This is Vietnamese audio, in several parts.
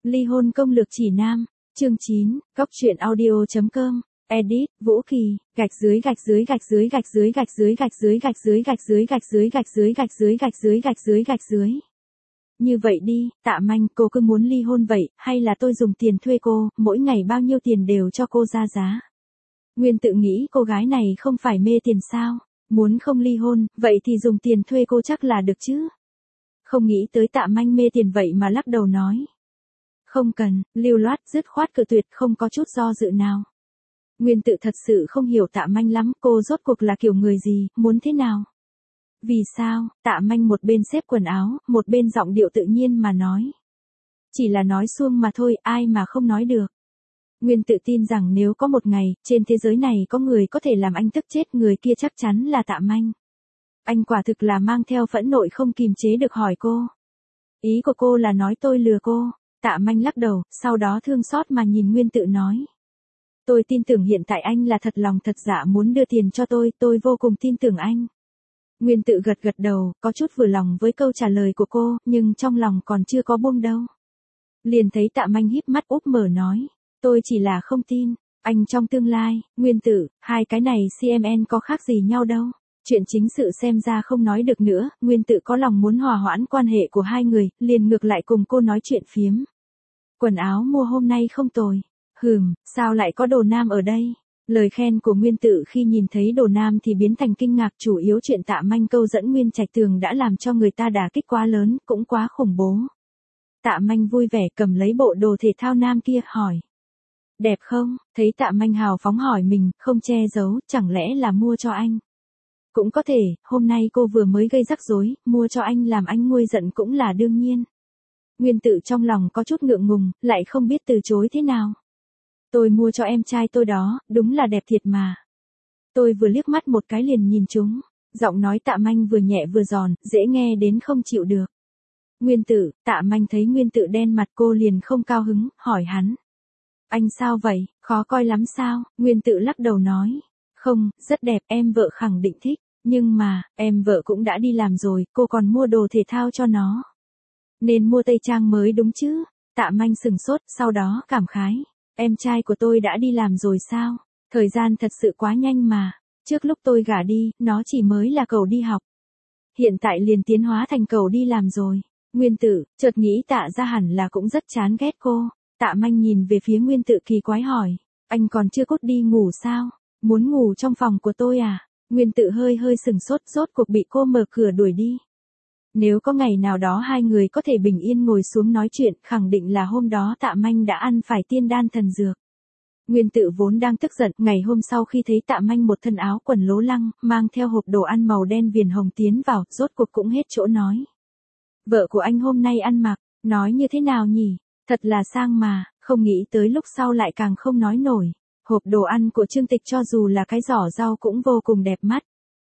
Ly hôn công lược chỉ nam, chương 9, góc truyện audio.com, edit, Vũ Kỳ, gạch dưới gạch dưới gạch dưới gạch dưới gạch dưới gạch dưới gạch dưới gạch dưới gạch dưới gạch dưới gạch dưới gạch dưới gạch dưới gạch dưới. Như vậy đi, Tạ Manh, cô cứ muốn ly hôn vậy, hay là tôi dùng tiền thuê cô, mỗi ngày bao nhiêu tiền đều cho cô ra giá. Nguyên tự nghĩ cô gái này không phải mê tiền sao, muốn không ly hôn, vậy thì dùng tiền thuê cô chắc là được chứ. Không nghĩ tới Tạ Manh mê tiền vậy mà lắc đầu nói. Không cần, lưu loát, dứt khoát cự tuyệt, không có chút do dự nào. Nguyên tự thật sự không hiểu Tạ Manh lắm, cô rốt cuộc là kiểu người gì, muốn thế nào. Vì sao, Tạ Manh một bên xếp quần áo, một bên giọng điệu tự nhiên mà nói. Chỉ là nói suông mà thôi, ai mà không nói được. Nguyên tự tin rằng nếu có một ngày, trên thế giới này có người có thể làm anh tức chết, người kia chắc chắn là Tạ Manh. Anh quả thực là mang theo phẫn nộ không kìm chế được hỏi cô. Ý của cô là nói tôi lừa cô. Tạ Manh lắc đầu, sau đó thương xót mà nhìn Nguyên tự nói. Tôi tin tưởng hiện tại anh là thật lòng thật dạ muốn đưa tiền cho tôi vô cùng tin tưởng anh. Nguyên tự gật gật đầu, có chút vừa lòng với câu trả lời của cô, nhưng trong lòng còn chưa có buông đâu. Liền thấy Tạ Manh híp mắt úp mở nói, tôi chỉ là không tin, anh trong tương lai, Nguyên tự, hai cái này CMN có khác gì nhau đâu. Chuyện chính sự xem ra không nói được nữa, Nguyên tự có lòng muốn hòa hoãn quan hệ của hai người, liền ngược lại cùng cô nói chuyện phiếm. Quần áo mua hôm nay không tồi. Sao lại có đồ nam ở đây? Lời khen của Nguyên tự khi nhìn thấy đồ nam thì biến thành kinh ngạc, chủ yếu chuyện Tạ Manh câu dẫn Nguyên Trạch Tường đã làm cho người ta đả kích quá lớn, cũng quá khủng bố. Tạ Manh vui vẻ cầm lấy bộ đồ thể thao nam kia, hỏi. Đẹp không? Thấy Tạ Manh hào phóng hỏi mình, không che giấu, chẳng lẽ là mua cho anh? Cũng có thể, hôm nay cô vừa mới gây rắc rối, mua cho anh làm anh nguôi giận cũng là đương nhiên. Nguyên tự trong lòng có chút ngượng ngùng, lại không biết từ chối thế nào. Tôi mua cho em trai tôi đó, đúng là đẹp thiệt mà. Tôi vừa liếc mắt một cái liền nhìn chúng. Giọng nói Tạ Manh vừa nhẹ vừa giòn, dễ nghe đến không chịu được. Nguyên tự, Tạ Manh thấy Nguyên tự đen mặt cô liền không cao hứng, hỏi hắn. Anh sao vậy, khó coi lắm sao? Nguyên tự lắc đầu nói. Không, rất đẹp, em vợ khẳng định thích. Nhưng mà, em vợ cũng đã đi làm rồi, cô còn mua đồ thể thao cho nó. Nên mua tây trang mới đúng chứ? Tạ Manh sừng sốt, sau đó cảm khái. Em trai của tôi đã đi làm rồi sao? Thời gian thật sự quá nhanh mà. Trước lúc tôi gả đi, nó chỉ mới là cậu đi học. Hiện tại liền tiến hóa thành cậu đi làm rồi. Nguyên tự, chợt nghĩ Tạ ra hẳn là cũng rất chán ghét cô. Tạ Manh nhìn về phía Nguyên tự kỳ quái hỏi. Anh còn chưa cút đi ngủ sao? Muốn ngủ trong phòng của tôi à? Nguyên tự hơi sừng sốt, rốt cuộc bị cô mở cửa đuổi đi. Nếu có ngày nào đó hai người có thể bình yên ngồi xuống nói chuyện, khẳng định là hôm đó Tạ Manh đã ăn phải tiên đan thần dược. Nguyên tự vốn đang tức giận, ngày hôm sau khi thấy Tạ Manh một thân áo quần lố lăng, mang theo hộp đồ ăn màu đen viền hồng tiến vào, rốt cuộc cũng hết chỗ nói. Vợ của anh hôm nay ăn mặc, nói như thế nào nhỉ? Thật là sang mà, không nghĩ tới lúc sau lại càng không nói nổi. Hộp đồ ăn của Trương Tịch cho dù là cái giỏ rau cũng vô cùng đẹp mắt.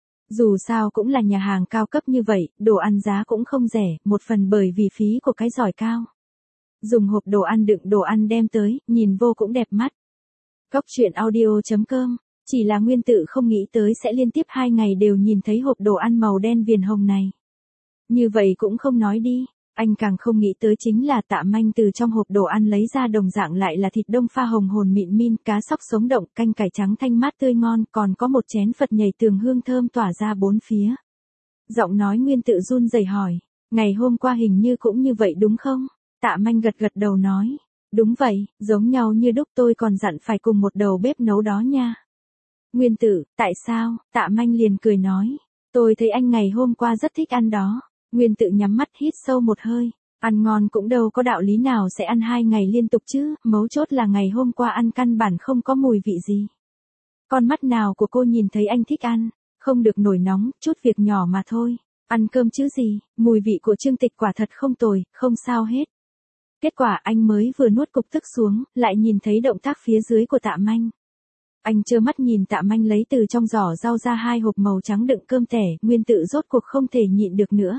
Dù sao cũng là nhà hàng cao cấp như vậy, đồ ăn giá cũng không rẻ, một phần bởi vì phí của cái giỏi cao. Dùng hộp đồ ăn đựng đồ ăn đem tới, nhìn vô cũng đẹp mắt. Góc truyện audio.com, chỉ là Nguyên tự không nghĩ tới sẽ liên tiếp 2 ngày đều nhìn thấy hộp đồ ăn màu đen viền hồng này. Như vậy cũng không nói đi. Anh càng không nghĩ tới chính là Tạ Manh từ trong hộp đồ ăn lấy ra đồng dạng lại là thịt đông pha hồng hồn mịn min, cá sóc sống động, canh cải trắng thanh mát tươi ngon, còn có một chén Phật nhảy tường hương thơm tỏa ra bốn phía. Giọng nói Nguyên tự run rẩy hỏi, ngày hôm qua hình như cũng như vậy đúng không? Tạ Manh gật gật đầu nói, đúng vậy, giống nhau như đúc, tôi còn dặn phải cùng một đầu bếp nấu đó nha. Nguyên tự, tại sao? Tạ Manh liền cười nói, tôi thấy anh ngày hôm qua rất thích ăn đó. Nguyên tự nhắm mắt hít sâu một hơi, ăn ngon cũng đâu có đạo lý nào sẽ ăn 2 ngày liên tục chứ, mấu chốt là ngày hôm qua ăn căn bản không có mùi vị gì. Con mắt nào của cô nhìn thấy anh thích ăn, không được nổi nóng, chút việc nhỏ mà thôi, ăn cơm chứ gì, mùi vị của Trương Tịch quả thật không tồi, không sao hết. Kết quả anh mới vừa nuốt cục tức xuống, lại nhìn thấy động tác phía dưới của Tạ Manh. Anh trơ mắt nhìn Tạ Manh lấy từ trong giỏ rau ra 2 hộp màu trắng đựng cơm tẻ, Nguyên tự rốt cuộc không thể nhịn được nữa.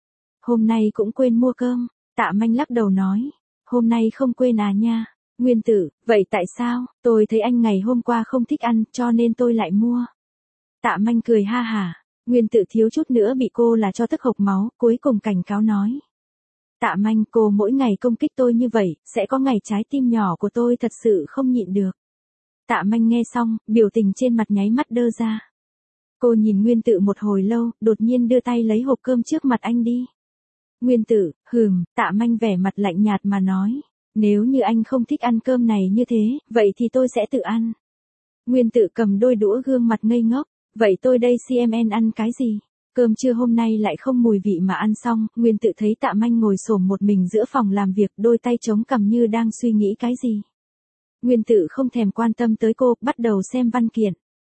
Hôm nay cũng quên mua cơm, Tạ Manh lắc đầu nói. Hôm nay không quên à nha. Nguyên tự, vậy tại sao? Tôi thấy anh ngày hôm qua không thích ăn, cho nên tôi lại mua. Tạ Manh cười ha hả. Nguyên tự thiếu chút nữa bị cô là cho tức hộc máu, cuối cùng cảnh cáo nói. Tạ Manh, cô mỗi ngày công kích tôi như vậy, sẽ có ngày trái tim nhỏ của tôi thật sự không nhịn được. Tạ Manh nghe xong, biểu tình trên mặt nháy mắt đơ ra. Cô nhìn Nguyên Tự một hồi lâu, đột nhiên đưa tay lấy hộp cơm trước mặt anh đi. Nguyên Tự, Tạ Manh vẻ mặt lạnh nhạt mà nói. Nếu như anh không thích ăn cơm này như thế, vậy thì tôi sẽ tự ăn. Nguyên Tự cầm đôi đũa gương mặt ngây ngốc. Vậy tôi đây CMN ăn cái gì? Cơm trưa hôm nay lại không mùi vị mà ăn xong, Nguyên Tự thấy Tạ Manh ngồi xổm một mình giữa phòng làm việc, đôi tay chống cằm như đang suy nghĩ cái gì. Nguyên Tự không thèm quan tâm tới cô, bắt đầu xem văn kiện.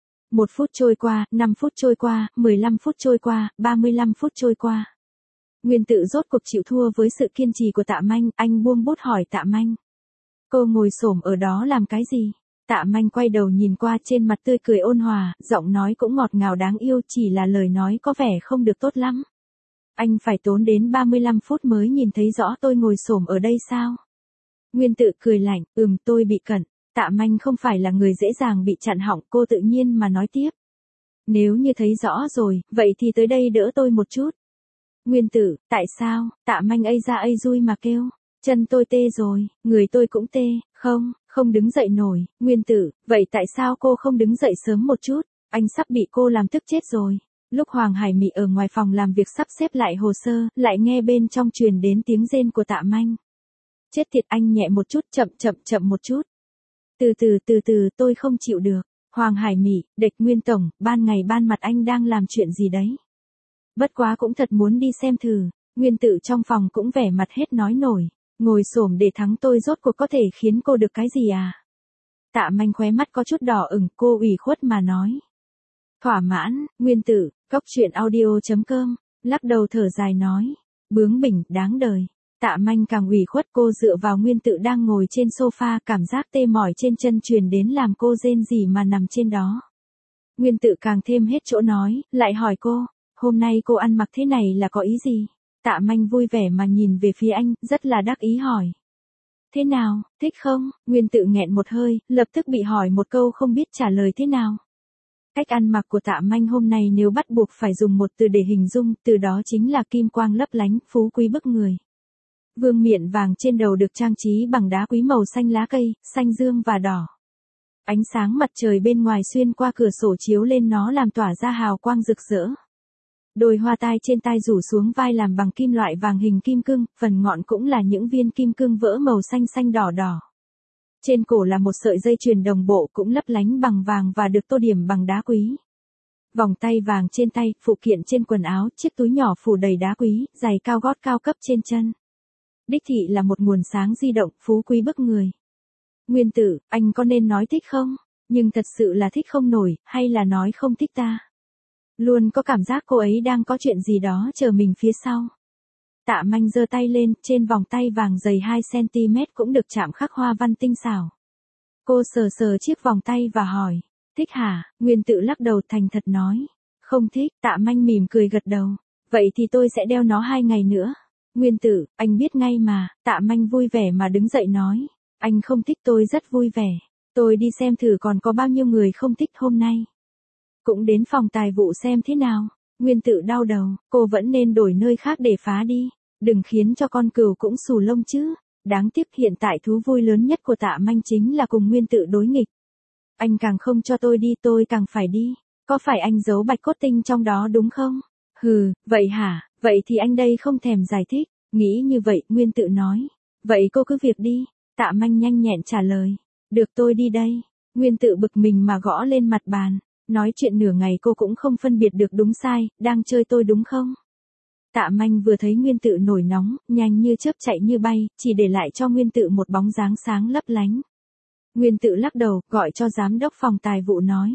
1 phút trôi qua, 5 phút trôi qua, 15 phút trôi qua, 35 phút trôi qua. Nguyên Tự rốt cuộc chịu thua với sự kiên trì của Tạ Manh, anh buông bút hỏi Tạ Manh. Cô ngồi xổm ở đó làm cái gì? Tạ Manh quay đầu nhìn qua, trên mặt tươi cười ôn hòa, giọng nói cũng ngọt ngào đáng yêu, chỉ là lời nói có vẻ không được tốt lắm. Anh phải tốn đến 35 phút mới nhìn thấy rõ tôi ngồi xổm ở đây sao? Nguyên Tự cười lạnh, tôi bị cận. Tạ Manh không phải là người dễ dàng bị chặn họng, cô tự nhiên mà nói tiếp. Nếu như thấy rõ rồi, vậy thì tới đây đỡ tôi một chút. Nguyên Tự, tại sao? Tạ Manh ây ra ây rui mà kêu. Chân tôi tê rồi, người tôi cũng tê, không đứng dậy nổi. Nguyên Tự, vậy tại sao cô không đứng dậy sớm một chút? Anh sắp bị cô làm tức chết rồi. Lúc Hoàng Hải Mị ở ngoài phòng làm việc sắp xếp lại hồ sơ, lại nghe bên trong truyền đến tiếng rên của Tạ Manh. Chết tiệt, anh nhẹ một chút, chậm một chút. Từ từ, tôi không chịu được. Hoàng Hải Mị, địch Nguyên Tổng, ban ngày ban mặt anh đang làm chuyện gì đấy? Bất quá cũng thật muốn đi xem thử. Nguyên Tự trong phòng cũng vẻ mặt hết nói nổi. Ngồi xổm để thắng tôi rốt cuộc có thể khiến cô được cái gì à? Tạ Manh khóe mắt có chút đỏ ửng, cô ủy khuất mà nói. Thỏa mãn. Nguyên Tự, coctruyện.audio.com, lắc đầu thở dài nói. Bướng bỉnh, đáng đời. Tạ Manh càng ủy khuất, cô dựa vào Nguyên Tự đang ngồi trên sofa, cảm giác tê mỏi trên chân truyền đến làm cô rên rỉ mà nằm trên đó. Nguyên Tự càng thêm hết chỗ nói, lại hỏi cô, hôm nay cô ăn mặc thế này là có ý gì? Tạ Manh vui vẻ mà nhìn về phía anh, rất là đắc ý hỏi. Thế nào, thích không? Nguyên Tự nghẹn một hơi, lập tức bị hỏi một câu không biết trả lời thế nào. Cách ăn mặc của Tạ Manh hôm nay nếu bắt buộc phải dùng một từ để hình dung, từ đó chính là kim quang lấp lánh, phú quý bức người. Vương miện vàng trên đầu được trang trí bằng đá quý màu xanh lá cây, xanh dương và đỏ. Ánh sáng mặt trời bên ngoài xuyên qua cửa sổ chiếu lên nó làm tỏa ra hào quang rực rỡ. Đôi hoa tai trên tai rủ xuống vai làm bằng kim loại vàng hình kim cương, phần ngọn cũng là những viên kim cương vỡ màu xanh xanh đỏ đỏ. Trên cổ là một sợi dây chuyền đồng bộ cũng lấp lánh bằng vàng và được tô điểm bằng đá quý. Vòng tay vàng trên tay, phụ kiện trên quần áo, chiếc túi nhỏ phủ đầy đá quý, giày cao gót cao cấp trên chân. Đích thị là một nguồn sáng di động, phú quý bức người. Nguyên Tự, anh có nên nói thích không? Nhưng thật sự là thích không nổi, hay là nói không thích ta? Luôn có cảm giác cô ấy đang có chuyện gì đó chờ mình phía sau. Tạ Manh giơ tay lên, trên vòng tay vàng dày 2cm cũng được chạm khắc hoa văn tinh xảo. Cô sờ chiếc vòng tay và hỏi, thích hả? Nguyên Tự lắc đầu thành thật nói, không thích. Tạ Manh mỉm cười gật đầu, vậy thì tôi sẽ đeo nó 2 ngày nữa. Nguyên Tự, anh biết ngay mà. Tạ Manh vui vẻ mà đứng dậy nói, anh không thích tôi rất vui vẻ. Tôi đi xem thử còn có bao nhiêu người không thích hôm nay. Cũng đến phòng tài vụ xem thế nào. Nguyên Tự đau đầu, cô vẫn nên đổi nơi khác để phá đi. Đừng khiến cho con cừu cũng xù lông chứ. Đáng tiếc hiện tại thú vui lớn nhất của Tạ Manh chính là cùng Nguyên Tự đối nghịch. Anh càng không cho tôi đi tôi càng phải đi. Có phải anh giấu bạch cốt tinh trong đó đúng không? Vậy hả? Vậy thì anh đây không thèm giải thích. Nghĩ như vậy, Nguyên Tự nói. Vậy cô cứ việc đi. Tạ Manh nhanh nhẹn trả lời. Được, tôi đi đây. Nguyên Tự bực mình mà gõ lên mặt bàn. Nói chuyện nửa ngày cô cũng không phân biệt được đúng sai, đang chơi tôi đúng không? Tạ Manh vừa thấy Nguyên Tự nổi nóng, nhanh như chớp chạy như bay, chỉ để lại cho Nguyên Tự một bóng dáng sáng lấp lánh. Nguyên Tự lắc đầu, gọi cho giám đốc phòng tài vụ nói.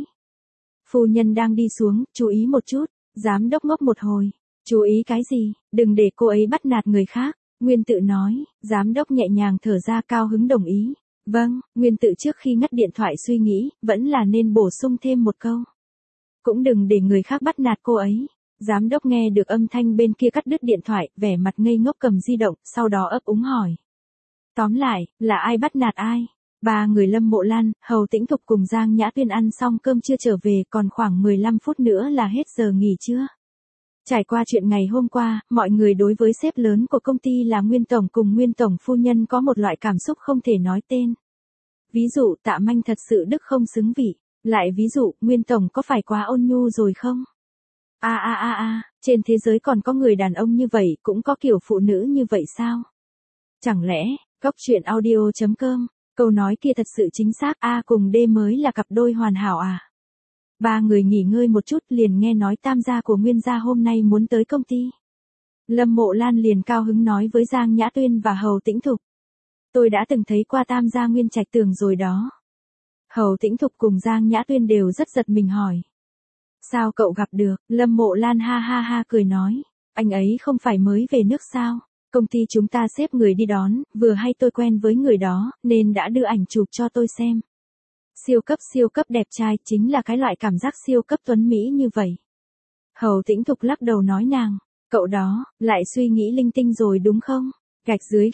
Phu nhân đang đi xuống, chú ý một chút. Giám đốc ngốc một hồi. Chú ý cái gì? Đừng để cô ấy bắt nạt người khác. Nguyên Tự nói. Giám đốc nhẹ nhàng thở ra, cao hứng đồng ý. Vâng. Nguyên Tự trước khi ngắt điện thoại suy nghĩ, vẫn là nên bổ sung thêm một câu. Cũng đừng để người khác bắt nạt cô ấy. Giám đốc nghe được âm thanh bên kia cắt đứt điện thoại, vẻ mặt ngây ngốc cầm di động, sau đó ấp úng hỏi. Tóm lại, là ai bắt nạt ai? 3 người Lâm Mộ Lan, Hầu Tĩnh Thục cùng Giang Nhã Tuyên ăn xong cơm chưa trở về, còn khoảng 15 phút nữa là hết giờ nghỉ trưa. Trải qua chuyện ngày hôm qua, mọi người đối với sếp lớn của công ty là Nguyên Tổng cùng Nguyên Tổng phu nhân có một loại cảm xúc không thể nói tên. Ví dụ Tạ Manh thật sự đức không xứng vị. Lại ví dụ, Nguyên Tổng có phải quá ôn nhu rồi không? Trên thế giới còn có người đàn ông như vậy, cũng có kiểu phụ nữ như vậy sao? Chẳng lẽ, Góc Chuyện Audio.com, câu nói kia thật sự chính xác, A cùng D mới là cặp đôi hoàn hảo à? Ba người nghỉ ngơi một chút liền nghe nói Tam gia của Nguyên gia hôm nay muốn tới công ty. Lâm Mộ Lan liền cao hứng nói với Giang Nhã Tuyên và Hầu Tĩnh Thục. Tôi đã từng thấy qua Tam gia Nguyên Trạch Tường rồi đó. Hầu Tĩnh Thục cùng Giang Nhã Tuyên đều rất giật mình hỏi. Sao cậu gặp được? Lâm Mộ Lan ha ha ha cười nói. Anh ấy không phải mới về nước sao? Công ty chúng ta xếp người đi đón, vừa hay tôi quen với người đó, nên đã đưa ảnh chụp cho tôi xem. Siêu cấp đẹp trai, chính là cái loại cảm giác siêu cấp tuấn Mỹ như vậy. Hầu Tĩnh Thục lắc đầu nói nàng, cậu đó, lại suy nghĩ linh tinh rồi đúng không? Gạch dưới.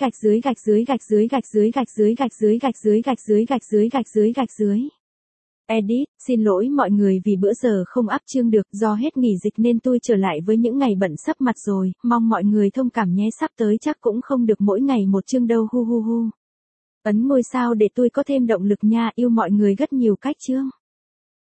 Edit, xin lỗi mọi người vì bữa giờ không up chương được, do hết nghỉ dịch nên tôi trở lại với những ngày bận sắp mặt rồi, mong mọi người thông cảm nhé, sắp tới chắc cũng không được mỗi ngày một chương đâu, hu hu hu. Ấn ngôi sao để tôi có thêm động lực nha, yêu mọi người rất nhiều cách chương.